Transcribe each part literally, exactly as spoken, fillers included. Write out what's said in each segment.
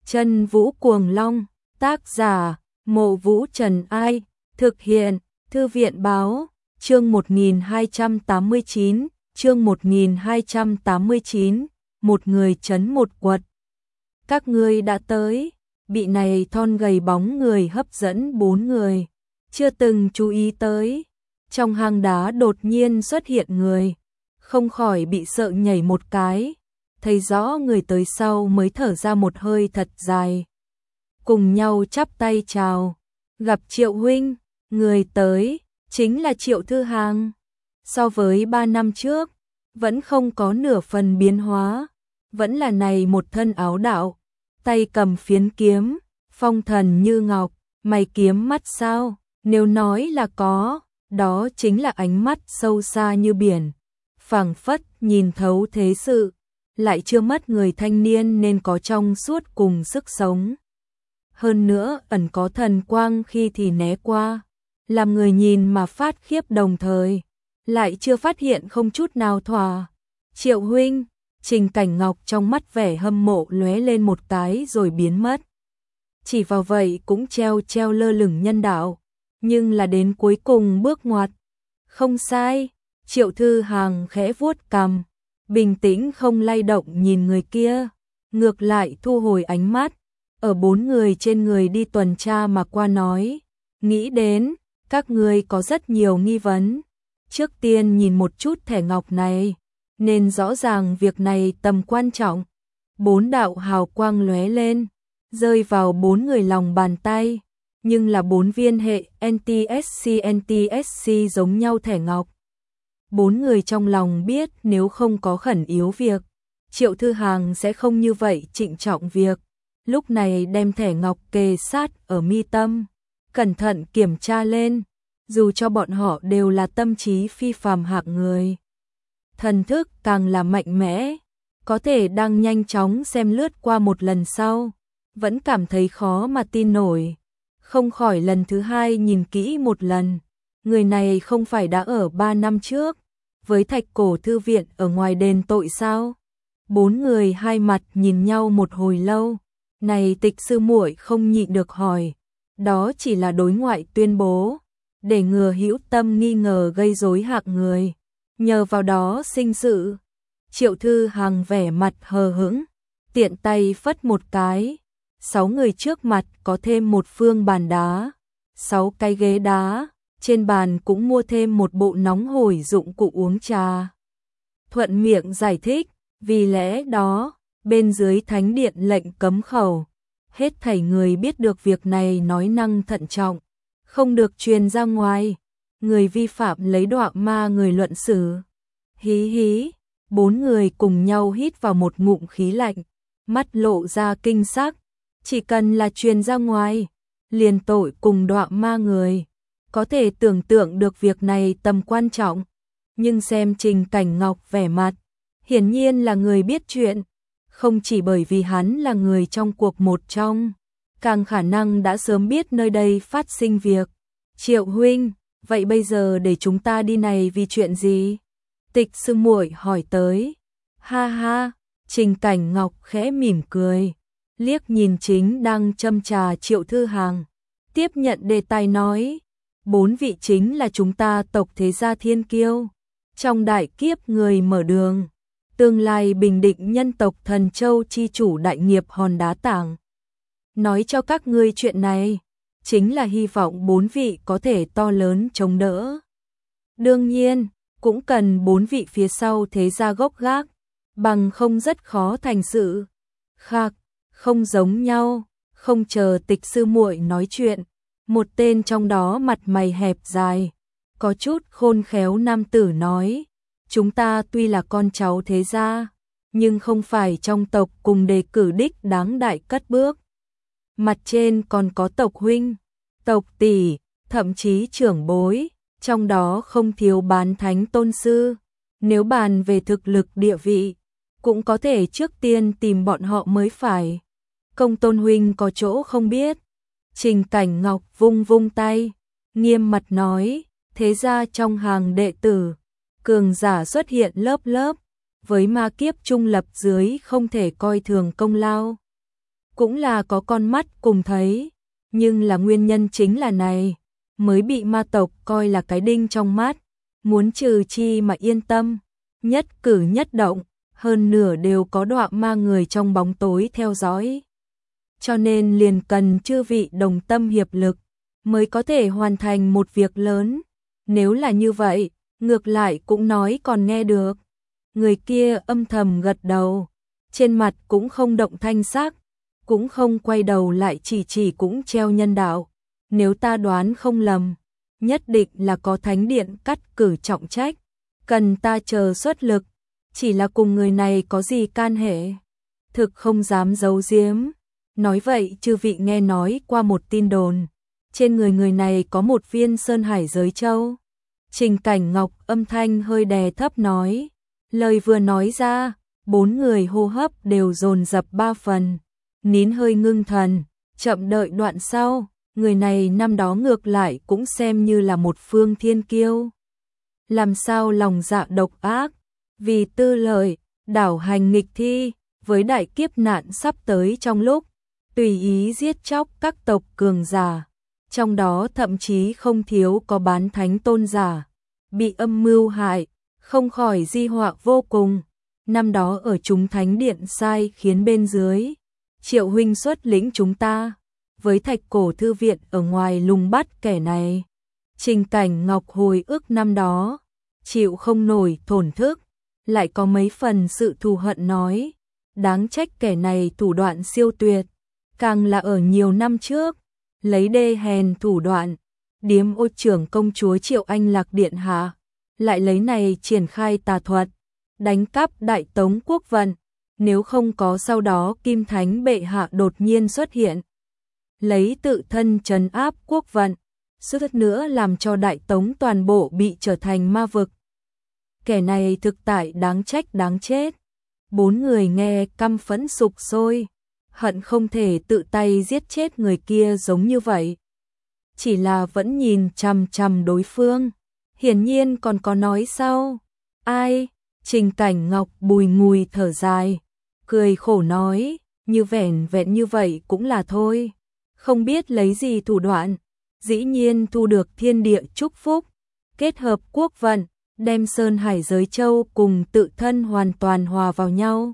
Chân Vũ Cuồng Long, tác giả, Mộ Vũ Trần Ai, thực hiện, Thư viện Báo, chương một nghìn hai trăm tám mươi chín, chương một nghìn hai trăm tám mươi chín, một người trấn một quật. Các ngươi đã tới, bị này thon gầy bóng người hấp dẫn bốn người, chưa từng chú ý tới. Trong hang đá đột nhiên xuất hiện người, không khỏi bị sợ nhảy một cái, thấy rõ người tới sau mới thở ra một hơi thật dài. Cùng nhau chắp tay chào, gặp Triệu huynh, người tới, chính là Triệu Thư Hàng. So với ba năm trước, vẫn không có nửa phần biến hóa, vẫn là này một thân áo đạo, tay cầm phiến kiếm, phong thần như ngọc, mày kiếm mắt sao, nếu nói là có, đó chính là ánh mắt sâu xa như biển, phảng phất nhìn thấu thế sự, lại chưa mất người thanh niên nên có trong suốt cùng sức sống. Hơn nữa ẩn có thần quang khi thì né qua, làm người nhìn mà phát khiếp đồng thời, lại chưa phát hiện không chút nào thỏa. Triệu huynh, Trình Cảnh Ngọc trong mắt vẻ hâm mộ lóe lên một cái rồi biến mất. Chỉ vào vậy cũng treo treo lơ lửng nhân đạo, nhưng là đến cuối cùng bước ngoặt. Không sai, Triệu Thư Hàng khẽ vuốt cằm, bình tĩnh không lay động nhìn người kia, ngược lại thu hồi ánh mắt, ở bốn người trên người đi tuần tra mà qua nói, nghĩ đến, các ngươi có rất nhiều nghi vấn. Trước tiên nhìn một chút thẻ ngọc này, nên rõ ràng việc này tầm quan trọng. Bốn đạo hào quang lóe lên, rơi vào bốn người lòng bàn tay, nhưng là bốn viên hệ en tê ét xê en tê ét xê giống nhau thẻ ngọc. Bốn người trong lòng biết nếu không có khẩn yếu việc, Triệu Thư Hàng sẽ không như vậy trịnh trọng việc. Lúc này đem thẻ ngọc kề sát ở mi tâm, cẩn thận kiểm tra lên, dù cho bọn họ đều là tâm trí phi phàm hạng người. Thần thức càng là mạnh mẽ, có thể đang nhanh chóng xem lướt qua một lần sau, vẫn cảm thấy khó mà tin nổi. Không khỏi lần thứ hai nhìn kỹ một lần, người này không phải đã ở ba năm trước, với Thạch Cổ Thư viện ở ngoài đền tội sao? Bốn người hai mặt nhìn nhau một hồi lâu, này Tịch sư muội không nhịn được hỏi, đó chỉ là đối ngoại tuyên bố, để ngừa hữu tâm nghi ngờ gây rối hạng người, nhờ vào đó sinh sự. Triệu Thư Hàng vẻ mặt hờ hững, tiện tay phất một cái, sáu người trước mặt có thêm một phương bàn đá, sáu cái ghế đá, trên bàn cũng mua thêm một bộ nóng hổi dụng cụ uống trà. Thuận miệng giải thích, vì lẽ đó, bên dưới thánh điện lệnh cấm khẩu, hết thảy người biết được việc này nói năng thận trọng, không được truyền ra ngoài, người vi phạm lấy đọa ma người luận xử. Hí hí, bốn người cùng nhau hít vào một ngụm khí lạnh, mắt lộ ra kinh sắc, chỉ cần là truyền ra ngoài, liền tội cùng đọa ma người. Có thể tưởng tượng được việc này tầm quan trọng, nhưng xem Trình Cảnh Ngọc vẻ mặt, hiển nhiên là người biết chuyện, không chỉ bởi vì hắn là người trong cuộc một trong, càng khả năng đã sớm biết nơi đây phát sinh việc. Triệu huynh, vậy bây giờ để chúng ta đi này vì chuyện gì? Tịch sư muội hỏi tới. Ha ha, Trình Cảnh Ngọc khẽ mỉm cười, liếc nhìn chính đang châm trà Triệu Thư Hàng, tiếp nhận đề tài nói, bốn vị chính là chúng ta tộc thế gia thiên kiêu, trong đại kiếp người mở đường, tương lai bình định nhân tộc Thần Châu chi chủ đại nghiệp hòn đá tảng. Nói cho các ngươi chuyện này, chính là hy vọng bốn vị có thể to lớn chống đỡ. Đương nhiên, cũng cần bốn vị phía sau thế gia gốc gác, bằng không rất khó thành sự. Khác, không giống nhau, không chờ Tịch sư muội nói chuyện, một tên trong đó mặt mày hẹp dài, có chút khôn khéo nam tử nói, chúng ta tuy là con cháu thế gia, nhưng không phải trong tộc cùng đề cử đích đáng đại cất bước. Mặt trên còn có tộc huynh, tộc tỷ, thậm chí trưởng bối, trong đó không thiếu bán thánh tôn sư. Nếu bàn về thực lực địa vị, cũng có thể trước tiên tìm bọn họ mới phải. Công tôn huynh có chỗ không biết. Trình Cảnh Ngọc vung vung tay, nghiêm mặt nói, thế ra trong hàng đệ tử, cường giả xuất hiện lớp lớp, với ma kiếp trung lập dưới không thể coi thường công lao. cũng là có con mắt cùng thấy, nhưng là nguyên nhân chính là này, mới bị ma tộc coi là cái đinh trong mắt, muốn trừ chi mà yên tâm, nhất cử nhất động, hơn nửa đều có đọa ma người trong bóng tối theo dõi. Cho nên liền cần chư vị đồng tâm hiệp lực, mới có thể hoàn thành một việc lớn, nếu là như vậy, ngược lại cũng nói còn nghe được. Người kia âm thầm gật đầu, trên mặt cũng không động thanh sắc, cũng không quay đầu lại chỉ chỉ cũng treo nhân đạo. Nếu ta đoán không lầm, nhất định là có thánh điện cắt cử trọng trách, cần ta chờ xuất lực, chỉ là cùng người này có gì can hệ. Thực không dám giấu giếm, nói vậy chư vị nghe nói qua một tin đồn, trên người người này có một viên sơn hải giới châu. Trình Cảnh Ngọc âm thanh hơi đè thấp nói, lời vừa nói ra, bốn người hô hấp đều dồn dập ba phần, nín hơi ngưng thần, chậm đợi đoạn sau, người này năm đó ngược lại cũng xem như là một phương thiên kiêu. Làm sao lòng dạ độc ác, vì tư lợi, đảo hành nghịch thi, với đại kiếp nạn sắp tới trong lúc, tùy ý giết chóc các tộc cường giả, trong đó thậm chí không thiếu có bán thánh tôn giả, bị âm mưu hại, không khỏi di họa vô cùng. Năm đó ở chúng thánh điện sai khiến bên dưới, Triệu huynh xuất lĩnh chúng ta, với Thạch Cổ thư viện ở ngoài lùng bắt kẻ này. Trình Cảnh Ngọc hồi ức năm đó, chịu không nổi thổn thức, lại có mấy phần sự thù hận nói, đáng trách kẻ này thủ đoạn siêu tuyệt, càng là ở nhiều năm trước, lấy đê hèn thủ đoạn, điếm ô trưởng công chúa Triệu Anh Lạc điện hạ, lại lấy này triển khai tà thuật, đánh cắp Đại Tống quốc vận, nếu không có sau đó Kim Thánh bệ hạ đột nhiên xuất hiện, lấy tự thân trấn áp quốc vận, suýt nữa làm cho Đại Tống toàn bộ bị trở thành ma vực. Kẻ này thực tại đáng trách đáng chết. Bốn người nghe căm phẫn sục sôi, hận không thể tự tay giết chết người kia giống như vậy. Chỉ là vẫn nhìn chằm chằm đối phương, hiển nhiên còn có nói sau. Ai? Trình Cảnh Ngọc bùi ngùi thở dài, cười khổ nói, như vẻn vẹn như vậy cũng là thôi, không biết lấy gì thủ đoạn, dĩ nhiên thu được thiên địa chúc phúc, kết hợp quốc vận, đem Sơn Hải giới châu cùng tự thân hoàn toàn hòa vào nhau.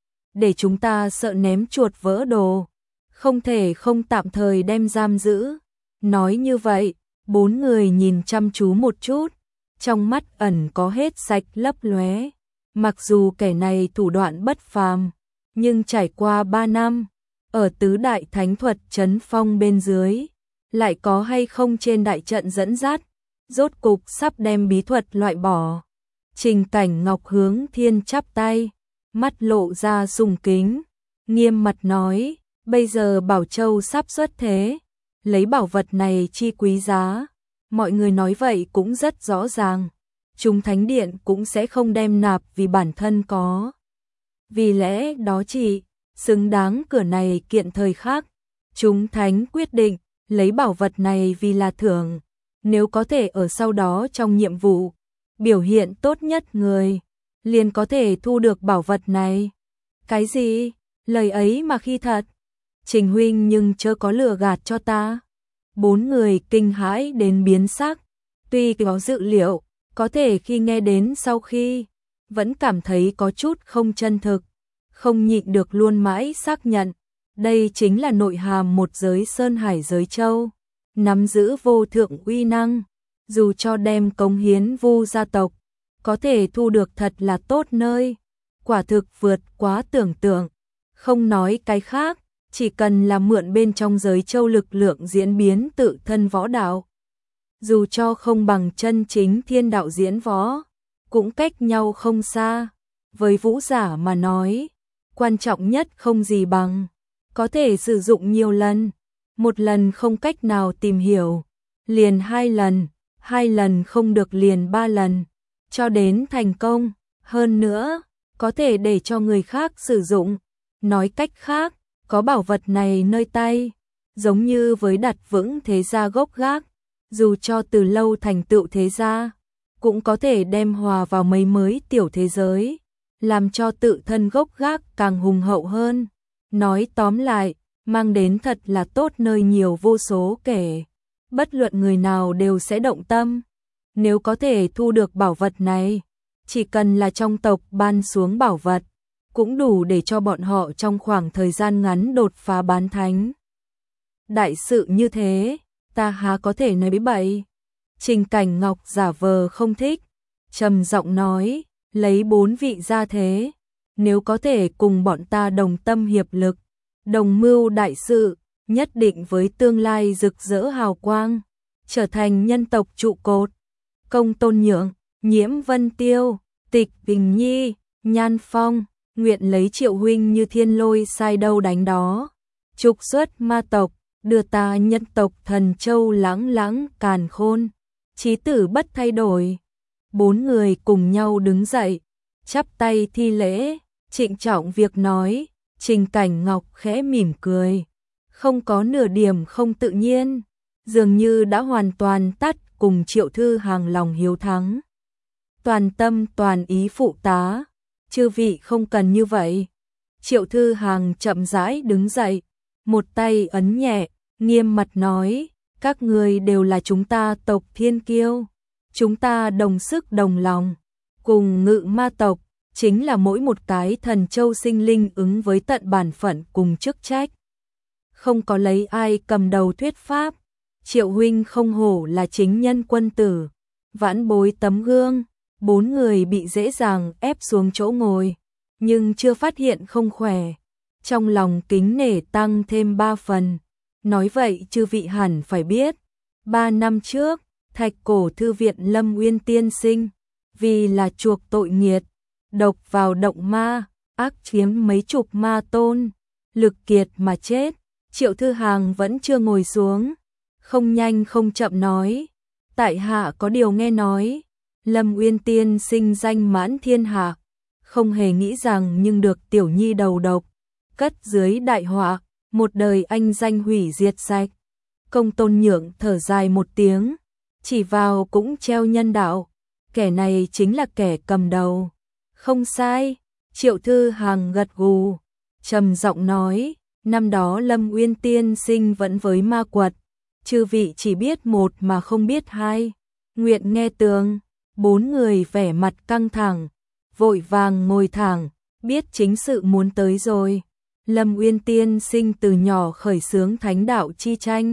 Để chúng ta sợ ném chuột vỡ đồ, không thể không tạm thời đem giam giữ. Nói như vậy, bốn người nhìn chăm chú một chút, trong mắt ẩn có hết sạch lấp lóe. Mặc dù kẻ này thủ đoạn bất phàm, nhưng trải qua ba năm, ở tứ đại thánh thuật trấn phong bên dưới, lại có hay không trên đại trận dẫn dắt, rốt cục sắp đem bí thuật loại bỏ. Trình Cảnh Ngọc hướng thiên chắp tay, mắt lộ ra sùng kính, nghiêm mặt nói, bây giờ Bảo Châu sắp xuất thế, lấy bảo vật này chi quý giá, mọi người nói vậy cũng rất rõ ràng, chúng thánh điện cũng sẽ không đem nạp vì bản thân có. Vì lẽ đó chỉ xứng đáng cửa này kiện thời khác, chúng thánh quyết định lấy bảo vật này vì là thưởng, nếu có thể ở sau đó trong nhiệm vụ biểu hiện tốt nhất người, liền có thể thu được bảo vật này. Cái gì? Lời ấy mà khi thật. Trình huynh nhưng chớ có lừa gạt cho ta. Bốn người kinh hãi đến biến sắc, tuy có dự liệu, có thể khi nghe đến sau khi, vẫn cảm thấy có chút không chân thực, không nhịn được luôn mãi xác nhận, đây chính là nội hàm một giới Sơn Hải giới châu, nắm giữ vô thượng uy năng, dù cho đem cống hiến Vu gia tộc, có thể thu được thật là tốt nơi, quả thực vượt quá tưởng tượng, không nói cái khác, chỉ cần là mượn bên trong giới châu lực lượng diễn biến tự thân võ đạo. Dù cho không bằng chân chính thiên đạo diễn võ, cũng cách nhau không xa. Với vũ giả mà nói, quan trọng nhất không gì bằng, có thể sử dụng nhiều lần, một lần không cách nào tìm hiểu, liền hai lần, hai lần không được liền ba lần, cho đến thành công, hơn nữa, có thể để cho người khác sử dụng. Nói cách khác, có bảo vật này nơi tay, giống như với đặt vững thế gia gốc gác, dù cho từ lâu thành tựu thế gia, cũng có thể đem hòa vào mấy mới tiểu thế giới, làm cho tự thân gốc gác càng hùng hậu hơn. Nói tóm lại, mang đến thật là tốt nơi nhiều vô số kể. Bất luận người nào đều sẽ động tâm. Nếu có thể thu được bảo vật này, chỉ cần là trong tộc ban xuống bảo vật, cũng đủ để cho bọn họ trong khoảng thời gian ngắn đột phá bán thánh. Đại sự như thế, ta há có thể nói bậy. Trình Cảnh Ngọc giả vờ không thích, trầm giọng nói, lấy bốn vị ra thế, nếu có thể cùng bọn ta đồng tâm hiệp lực, đồng mưu đại sự, nhất định với tương lai rực rỡ hào quang, trở thành nhân tộc trụ cột. Công Tôn Nhượng, Nhiễm Vân Tiêu, Tịch Bình Nhi, Nhan Phong, nguyện lấy Triệu huynh như thiên lôi sai đâu đánh đó, trục xuất ma tộc, đưa ta nhân tộc Thần Châu lãng lãng càn khôn, chí tử bất thay đổi. Bốn người cùng nhau đứng dậy, chắp tay thi lễ, trịnh trọng việc nói. Trình Cảnh Ngọc khẽ mỉm cười, không có nửa điểm không tự nhiên, dường như đã hoàn toàn tắt cùng Triệu Thư Hàng lòng hiếu thắng. Toàn tâm toàn ý phụ tá, chư vị không cần như vậy. Triệu Thư Hàng chậm rãi đứng dậy, một tay ấn nhẹ, nghiêm mặt nói, các người đều là chúng ta tộc thiên kiêu, chúng ta đồng sức đồng lòng, cùng ngự ma tộc, chính là mỗi một cái thần châu sinh linh ứng với tận bản phận cùng chức trách. Không có lấy ai cầm đầu thuyết pháp, Triệu huynh không hổ là chính nhân quân tử, vãn bối tấm gương. Bốn người bị dễ dàng ép xuống chỗ ngồi, nhưng chưa phát hiện không khỏe. Trong lòng kính nể tăng thêm ba phần. Nói vậy chư vị hẳn phải biết, ba năm trước, Thạch Cổ Thư viện Lâm Uyên tiên sinh, vì là chuộc tội nghiệt, độc vào động ma, ác chiếm mấy chục ma tôn, lực kiệt mà chết. Triệu Thư Hàng vẫn chưa ngồi xuống, không nhanh không chậm nói, tại hạ có điều nghe nói, Lâm Uyên tiên sinh danh mãn thiên hạ, không hề nghĩ rằng nhưng được tiểu nhi đầu độc, cất dưới đại họa, một đời anh danh hủy diệt sạch. Công Tôn Nhượng thở dài một tiếng, chỉ vào cũng treo nhân đạo, kẻ này chính là kẻ cầm đầu. Không sai, Triệu Thư Hàng gật gù, trầm giọng nói, năm đó Lâm Uyên tiên sinh vẫn với ma quật, chư vị chỉ biết một mà không biết hai, nguyện nghe tường. Bốn người vẻ mặt căng thẳng, vội vàng ngồi thẳng, biết chính sự muốn tới rồi. Lâm Uyên tiên sinh từ nhỏ khởi xướng thánh đạo chi tranh,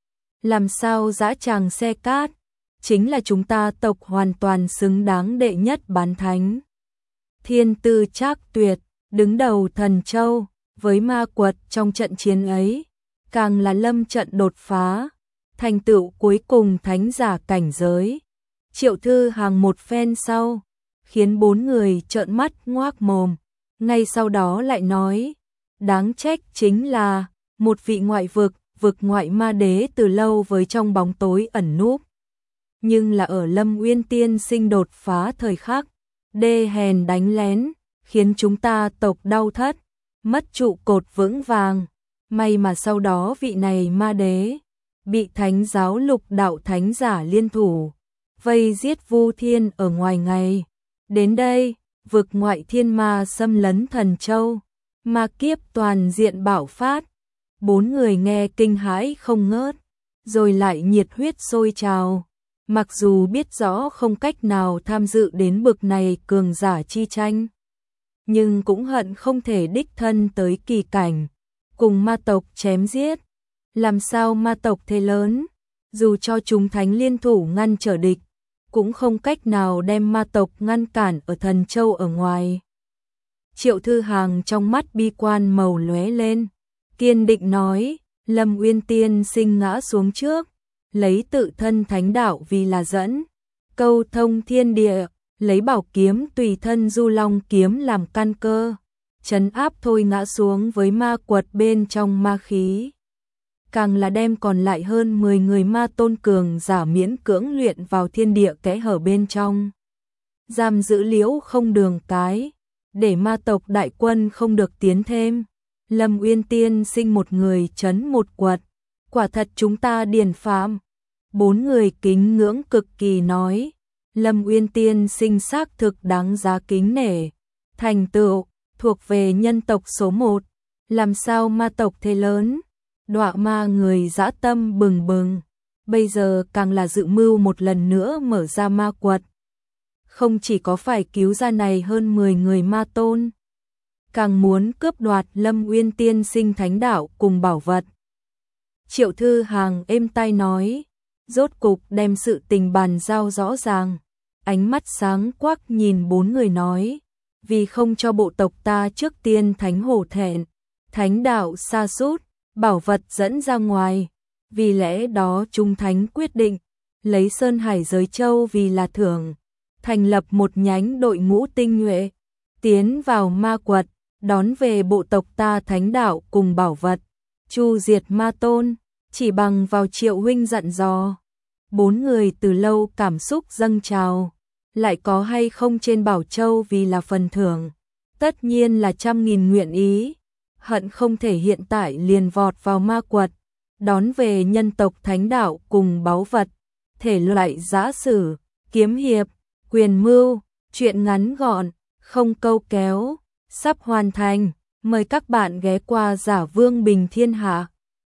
làm sao dã tràng xe cát, chính là chúng ta tộc hoàn toàn xứng đáng đệ nhất bán thánh. Thiên tư trác tuyệt, đứng đầu Thần Châu, với ma quật trong trận chiến ấy, càng là lâm trận đột phá, thành tựu cuối cùng thánh giả cảnh giới. Triệu Thư Hàng một phen sau, khiến bốn người trợn mắt ngoác mồm, ngay sau đó lại nói, đáng trách chính là, một vị ngoại vực, vực ngoại ma đế từ lâu với trong bóng tối ẩn núp. Nhưng là ở Lâm Uyên tiên sinh đột phá thời khắc, đê hèn đánh lén, khiến chúng ta tộc đau thất, mất trụ cột vững vàng. May mà sau đó vị này ma đế, bị thánh giáo lục đạo thánh giả liên thủ, vây giết Vu Thiên ở ngoài ngày. Đến đây, vực ngoại thiên ma xâm lấn Thần Châu, ma kiếp toàn diện bạo phát. Bốn người nghe kinh hãi không ngớt, rồi lại nhiệt huyết sôi trào. Mặc dù biết rõ không cách nào tham dự đến bực này cường giả chi tranh, nhưng cũng hận không thể đích thân tới kỳ cảnh, cùng ma tộc chém giết. Làm sao ma tộc thế lớn, dù cho chúng thánh liên thủ ngăn trở địch, cũng không cách nào đem ma tộc ngăn cản ở Thần Châu ở ngoài. Triệu Thư Hàng trong mắt bi quan màu lóe lên, kiên định nói, Lâm Uyên tiên sinh ngã xuống trước, lấy tự thân thánh đạo vì là dẫn, câu thông thiên địa, lấy bảo kiếm tùy thân Du Long kiếm làm căn cơ, trấn áp thôi ngã xuống với ma quật bên trong ma khí. Càng là đem còn lại hơn mười người ma tôn cường giả miễn cưỡng luyện vào thiên địa kẽ hở bên trong, giam giữ liễu không đường cái, để ma tộc đại quân không được tiến thêm. Lâm Uyên tiên sinh một người trấn một quật, quả thật chúng ta điển phạm. Bốn người kính ngưỡng cực kỳ nói, Lâm Uyên tiên sinh xác thực đáng giá kính nể, thành tựu thuộc về nhân tộc số một. Làm sao ma tộc thế lớn, đọa ma người dã tâm bừng bừng, bây giờ càng là dự mưu một lần nữa mở ra ma quật. Không chỉ có phải cứu ra này hơn mười người ma tôn, càng muốn cướp đoạt Lâm Uyên tiên sinh thánh đạo cùng bảo vật. Triệu Thư Hàng êm tai nói, rốt cục đem sự tình bàn giao rõ ràng, ánh mắt sáng quắc nhìn bốn người nói, vì không cho bộ tộc ta trước tiên thánh hổ thẹn, thánh đạo sa sút, bảo vật dẫn ra ngoài, vì lẽ đó chúng thánh quyết định, lấy Sơn Hải Giới Châu vì là thưởng, thành lập một nhánh đội ngũ tinh nhuệ, tiến vào ma quật, đón về bộ tộc ta thánh đạo cùng bảo vật, chu diệt ma tôn, chỉ bằng vào Triệu huynh dặn dò. Bốn người từ lâu cảm xúc dâng trào, lại có hay không trên Bảo Châu vì là phần thưởng, tất nhiên là trăm nghìn nguyện ý, hận không thể hiện tại liền vọt vào ma quật, đón về nhân tộc thánh đạo cùng báu vật, thể loại giã sử, kiếm hiệp, quyền mưu, chuyện ngắn gọn, không câu kéo, sắp hoàn thành, mời các bạn ghé qua Giả Vương Bình Thiên Hạ.